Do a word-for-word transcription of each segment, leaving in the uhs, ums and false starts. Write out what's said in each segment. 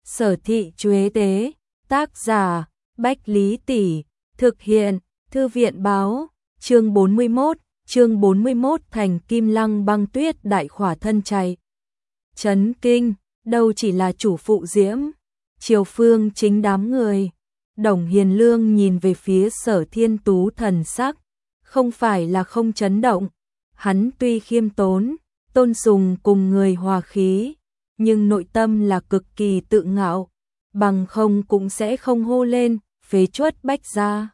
Sở thị Chuế Tế, tác giả, Bách Lý Tỷ, thực hiện, Thư viện báo, chương bốn mươi mốt, chương bốn mươi mốt thành Kim Lăng băng tuyết đại khỏa thân chạy. Chấn kinh, đâu chỉ là chủ phụ Diễm, Triều Phương chính đám người. Đồng Hiền Lương nhìn về phía Sở Thiên Tú thần sắc, không phải là không chấn động, hắn tuy khiêm tốn, tôn sùng cùng người hòa khí, nhưng nội tâm là cực kỳ tự ngạo, bằng không cũng sẽ không hô lên, phế truất bách gia.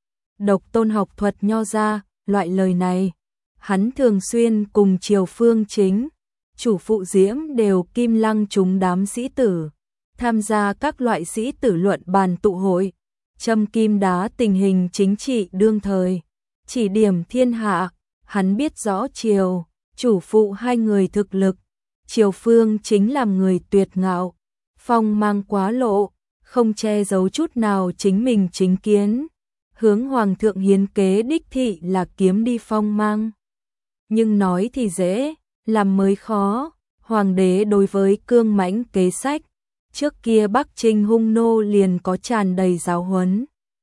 Độc tôn học thuật nho gia, loại lời này, hắn thường xuyên cùng Triều Phương chính, chủ phụ Diễm đều Kim Lăng chúng đám sĩ tử, tham gia các loại sĩ tử luận bàn tụ hội, châm kim đá tình hình chính trị đương thời, chỉ điểm thiên hạ, hắn biết rõ Triều, chủ phụ hai người thực lực, Triều Phương chính làm người tuyệt ngạo, phong mang quá lộ, không che giấu chút nào chính mình chính kiến, hướng hoàng thượng hiến kế đích thị là kiếm đi phong mang. Nhưng nói thì dễ, làm mới khó, hoàng đế đối với cương mãnh kế sách, trước kia Bắc Trinh hung nô liền có tràn đầy giáo huấn.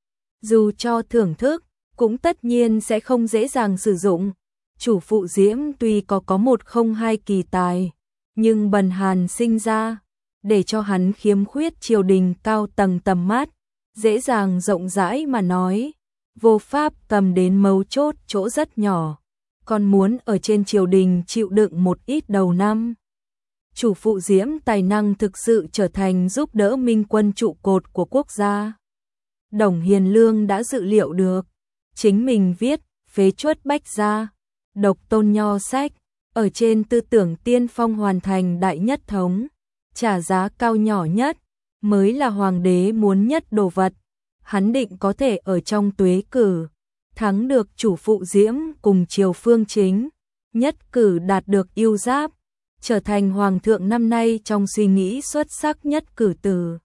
Dù cho thưởng thức, cũng tất nhiên sẽ không dễ dàng sử dụng. Chủ phụ Diễm tuy có có một không hai kỳ tài, nhưng bần hàn sinh ra, để cho hắn khiếm khuyết triều đình cao tầng tầm mắt, dễ dàng rộng rãi mà nói, vô pháp cầm đến mấu chốt chỗ rất nhỏ, còn muốn ở trên triều đình chịu đựng một ít đầu năm. Chủ phụ Diễm tài năng thực sự trở thành giúp đỡ minh quân trụ cột của quốc gia. Đồng Hiền Lương đã dự liệu được, chính mình viết, phế truất bách gia, độc tôn nho sách, ở trên tư tưởng tiên phong hoàn thành đại nhất thống, trả giá cao nhỏ nhất, mới là hoàng đế muốn nhất đồ vật. Hắn định có thể ở trong tuế cử, thắng được chủ phụ Diễm cùng Triều Phương chính, nhất cử đạt được ưu giáp, trở thành hoàng thượng năm nay trong suy nghĩ xuất sắc nhất cử tử.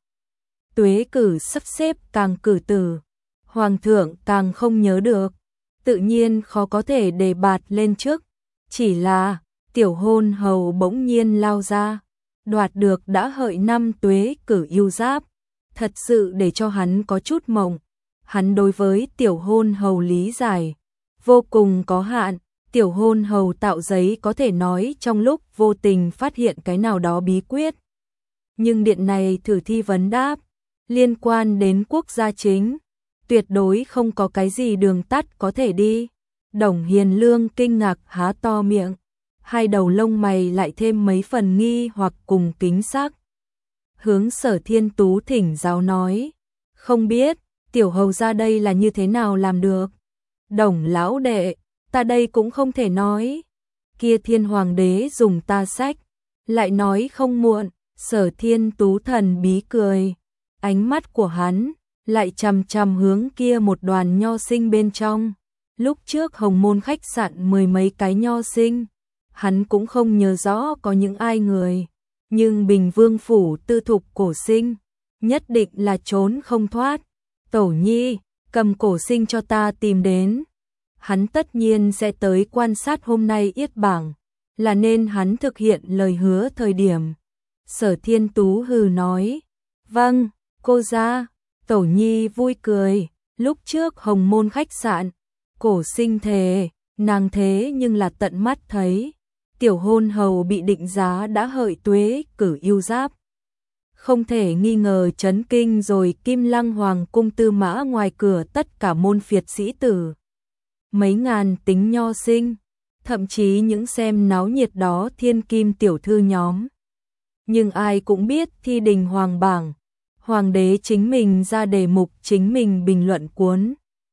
Tuế cử sắp xếp càng cử tử, hoàng thượng càng không nhớ được, tự nhiên khó có thể đề bạt lên trước, chỉ là tiểu hôn hầu bỗng nhiên lao ra, đoạt được đã hợi năm tuế cử ưu giáp, thật sự để cho hắn có chút mộng. Hắn đối với tiểu hôn hầu lý giải vô cùng có hạn, tiểu hôn hầu tạo giấy có thể nói trong lúc vô tình phát hiện cái nào đó bí quyết. Nhưng điện này thử thi vấn đáp, liên quan đến quốc gia chính, tuyệt đối không có cái gì đường tắt có thể đi. Đồng Hiền Lương kinh ngạc há to miệng, hai đầu lông mày lại thêm mấy phần nghi hoặc cùng kính sắc. Hướng Sở Thiên Tú thỉnh giáo nói, không biết, tiểu hầu ra đây là như thế nào làm được. Đồng lão đệ, ta đây cũng không thể nói. Kia thiên hoàng đế dùng ta sách, lại nói không muộn. Sở Thiên Tú thần bí cười, ánh mắt của hắn lại chằm chằm hướng kia một đoàn nho sinh bên trong. Lúc trước Hồng Môn khách sạn mười mấy cái nho sinh, hắn cũng không nhớ rõ có những ai người, nhưng Bình Vương phủ tư thục cổ sinh, nhất định là trốn không thoát. Tẩu nhi, cầm cổ sinh cho ta tìm đến. Hắn tất nhiên sẽ tới quan sát hôm nay yết bảng, là nên hắn thực hiện lời hứa thời điểm. Sở Thiên Tú hừ nói, vâng, cô ra. Tẩu nhi vui cười, lúc trước Hồng Môn khách sạn, cổ sinh thề, nàng thế nhưng là tận mắt thấy, tiểu hôn hầu bị định giá đã hợi tuế cử ưu giáp. Không thể nghi ngờ chấn kinh rồi Kim Lăng Hoàng cung tư mã ngoài cửa tất cả môn phiệt sĩ tử. Mấy ngàn tính nho sinh, thậm chí những xem náo nhiệt đó thiên kim tiểu thư nhóm. Nhưng ai cũng biết thi đình hoàng bảng, hoàng đế chính mình ra đề mục chính mình bình luận cuốn.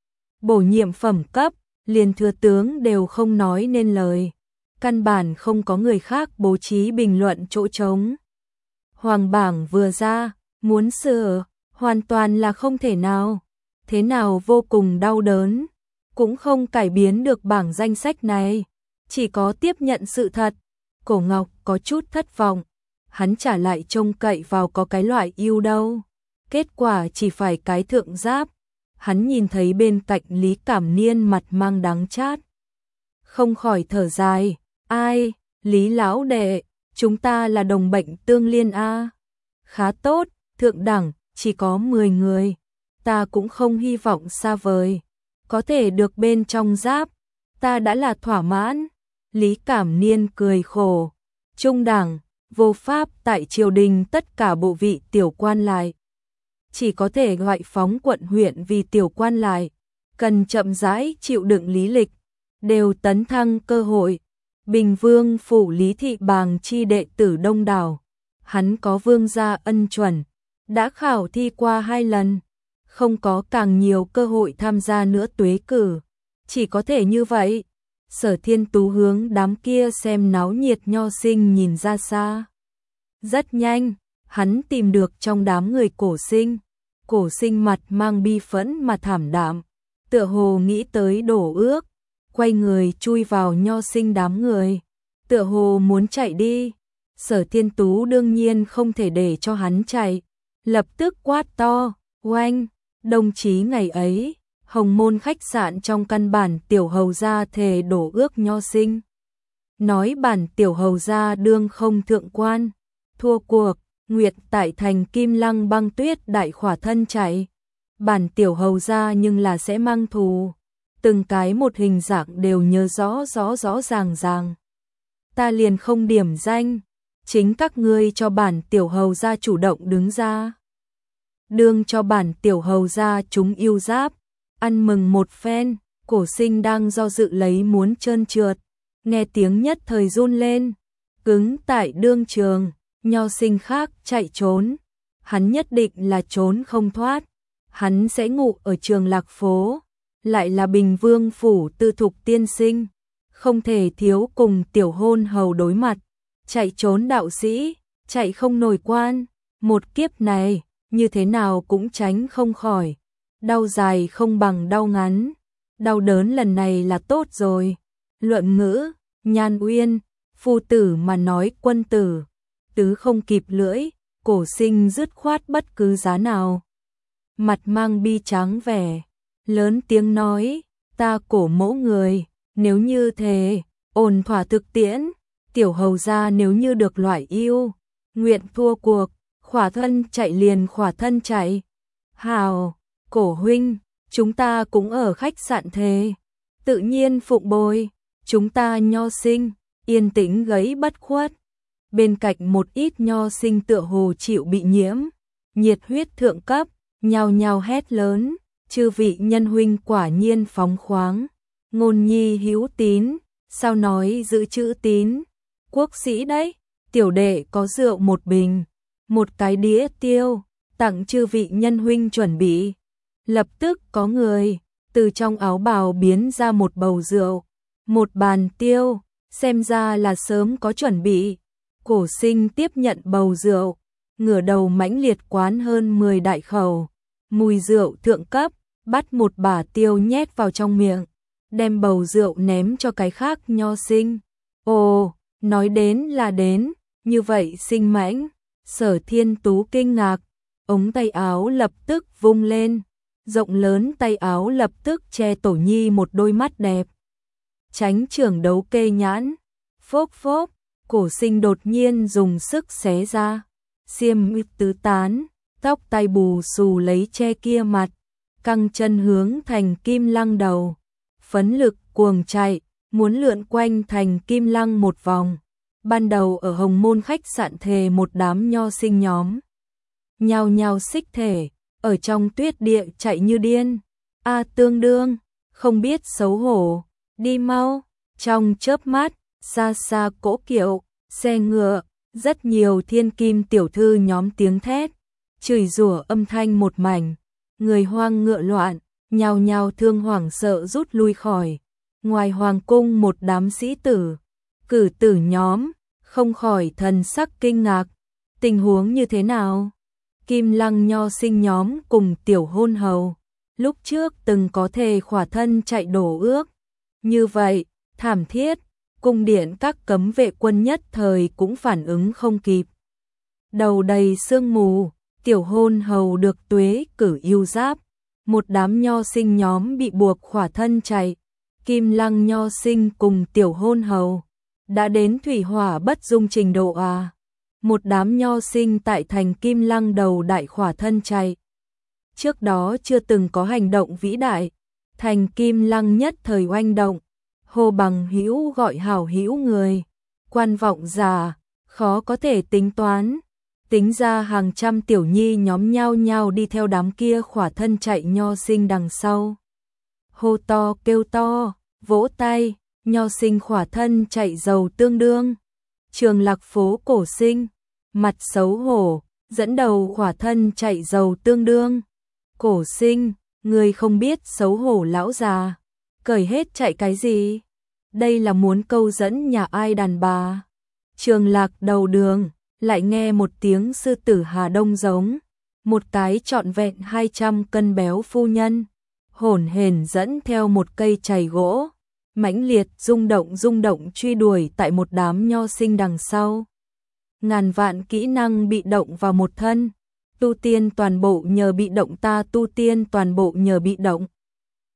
Bổ nhiệm phẩm cấp, liền thừa tướng đều không nói nên lời. Căn bản không có người khác bố trí bình luận chỗ trống. Hoàng bảng vừa ra, muốn sửa, hoàn toàn là không thể nào. Thế nào vô cùng đau đớn, cũng không cải biến được bảng danh sách này. Chỉ có tiếp nhận sự thật. Cổ Ngọc có chút thất vọng. Hắn trả lại trông cậy vào có cái loại yêu đâu. Kết quả chỉ phải cái thượng giáp. Hắn nhìn thấy bên cạnh Lý Cảm Niên mặt mang đắng chát, không khỏi thở dài, ai, Lý lão đệ, chúng ta là đồng bệnh tương liên a. Khá tốt, thượng đẳng, chỉ có mười người. Ta cũng không hy vọng xa vời. Có thể được bên trong giáp, ta đã là thỏa mãn. Lý Cảm Niên cười khổ. Trung đẳng, vô pháp, tại triều đình tất cả bộ vị tiểu quan lại. Chỉ có thể gọi phóng quận huyện vì tiểu quan lại. Cần chậm rãi chịu đựng lý lịch. Đều tấn thăng cơ hội. Bình Vương phủ Lý Thị Bàng chi đệ tử đông đảo. Hắn có vương gia ân chuẩn. Đã khảo thi qua hai lần. Không có càng nhiều cơ hội tham gia nữa tuế cử. Chỉ có thể như vậy. Sở Thiên Tú hướng đám kia xem náo nhiệt nho sinh nhìn ra xa. Rất nhanh, hắn tìm được trong đám người cổ sinh. Cổ sinh mặt mang bi phẫn mà thảm đạm. Tựa hồ nghĩ tới đổ ước. Quay người chui vào nho sinh đám người. Tựa hồ muốn chạy đi. Sở Thiên Tú đương nhiên không thể để cho hắn chạy. Lập tức quát to, oanh, đồng chí ngày ấy. Hồng Môn khách sạn trong căn bản tiểu hầu gia thề đổ ước nho sinh. Nói bản tiểu hầu gia đương không thượng quan. Thua cuộc, Nguyệt tại thành Kim Lăng băng tuyết đại khỏa thân chạy. Bản tiểu hầu gia nhưng là sẽ mang thù. Từng cái một hình dạng đều nhớ rõ rõ rõ ràng ràng. Ta liền không điểm danh. Chính các ngươi cho bản tiểu hầu gia chủ động đứng ra. Đương cho bản tiểu hầu gia chúng yêu giáp. Ăn mừng một phen, cổ sinh đang do dự lấy muốn trơn trượt. Nghe tiếng nhất thời run lên. Cứng tại đương trường, nho sinh khác chạy trốn. Hắn nhất định là trốn không thoát. Hắn sẽ ngủ ở trường Lạc Phố. Lại là Bình Vương phủ Tư Thục tiên sinh. Không thể thiếu cùng tiểu hôn hầu đối mặt. Chạy trốn đạo sĩ, chạy không nổi quan. Một kiếp này, như thế nào cũng tránh không khỏi. Đau dài không bằng đau ngắn. Đau đớn lần này là tốt rồi. Luận ngữ, Nhan Uyên, phu tử mà nói quân tử. Tứ không kịp lưỡi, cổ sinh dứt khoát bất cứ giá nào. Mặt mang bi tráng vẻ, lớn tiếng nói, ta cổ mẫu người, nếu như thế, ổn thỏa thực tiễn, tiểu hầu gia nếu như được loại yêu, nguyện thua cuộc, khỏa thân chạy liền khỏa thân chạy. Hào, cổ huynh, chúng ta cũng ở khách sạn thế, tự nhiên phụng bồi, chúng ta nho sinh, yên tĩnh gấy bất khuất. Bên cạnh một ít nho sinh tựa hồ chịu bị nhiễm, nhiệt huyết thượng cấp, nhao nhao hét lớn, chư vị nhân huynh quả nhiên phóng khoáng, ngôn nhi hữu tín, sao nói giữ chữ tín, quốc sĩ đấy, tiểu đệ có rượu một bình, một cái đĩa tiêu, tặng chư vị nhân huynh chuẩn bị. Lập tức có người từ trong áo bào biến ra một bầu rượu, một bàn tiêu, xem ra là sớm có chuẩn bị. Cổ sinh tiếp nhận bầu rượu, ngửa đầu mãnh liệt quán hơn mười đại khẩu, mùi rượu thượng cấp, bắt một bả tiêu nhét vào trong miệng, đem bầu rượu ném cho cái khác nho sinh. Ồ, nói đến là đến, như vậy sinh mãnh. Sở Thiên Tú kinh ngạc, ống tay áo lập tức vung lên, rộng lớn tay áo lập tức che Tổ Nhi một đôi mắt đẹp. Tránh trưởng đấu kê nhãn, phốc phốc, cổ sinh đột nhiên dùng sức xé ra, xiêm y tứ tán, tóc tai bù xù lấy che kia mặt, căng chân hướng thành Kim Lăng đầu, phấn lực cuồng chạy, muốn lượn quanh thành Kim Lăng một vòng. Ban đầu ở Hồng Môn khách sạn thề một đám nho sinh nhóm, nhao nhao xích thể, ở trong tuyết địa chạy như điên. A tương đương, không biết xấu hổ, đi mau. Trong chớp mắt, xa xa cỗ kiệu, xe ngựa, rất nhiều thiên kim tiểu thư nhóm tiếng thét, chửi rủa âm thanh một mảnh, người hoang ngựa loạn, nhao nhao thương hoảng sợ rút lui khỏi. Ngoài hoàng cung một đám sĩ tử, cử tử nhóm, không khỏi thần sắc kinh ngạc. Tình huống như thế nào? Kim Lăng nho sinh nhóm cùng tiểu hôn hầu, lúc trước từng có thể khỏa thân chạy đổ ước. Như vậy, thảm thiết, cung điện các cấm vệ quân nhất thời cũng phản ứng không kịp. Đầu đầy sương mù, tiểu hôn hầu được tuế cử yêu giáp, một đám nho sinh nhóm bị buộc khỏa thân chạy. Kim Lăng nho sinh cùng tiểu hôn hầu, đã đến thủy hỏa bất dung trình độ à. một đám nho sinh tại thành Kim Lăng đầu đại khỏa thân chạy. Trước đó chưa từng có hành động vĩ đại, thành Kim Lăng nhất thời oanh động, hô bằng hữu gọi hảo hữu người, quan vọng già, khó có thể tính toán. Tính ra hàng trăm tiểu nhi nhóm nhau nhau đi theo đám kia khỏa thân chạy nho sinh đằng sau. Hô to kêu to, vỗ tay, nho sinh khỏa thân chạy giàu tương đương. Trường Lạc phố cổ sinh, mặt xấu hổ, dẫn đầu khỏa thân chạy giàu tương đương. Cổ sinh, người không biết xấu hổ lão già, cởi hết chạy cái gì? Đây là muốn câu dẫn nhà ai đàn bà? Trường Lạc đầu đường, lại nghe một tiếng sư tử Hà Đông giống, một cái trọn vẹn hai trăm cân béo phu nhân, hổn hển dẫn theo một cây chày gỗ, mãnh liệt rung động rung động truy đuổi tại một đám nho sinh đằng sau. Ngàn vạn kỹ năng bị động vào một thân, tu tiên toàn bộ nhờ bị động ta tu tiên toàn bộ nhờ bị động.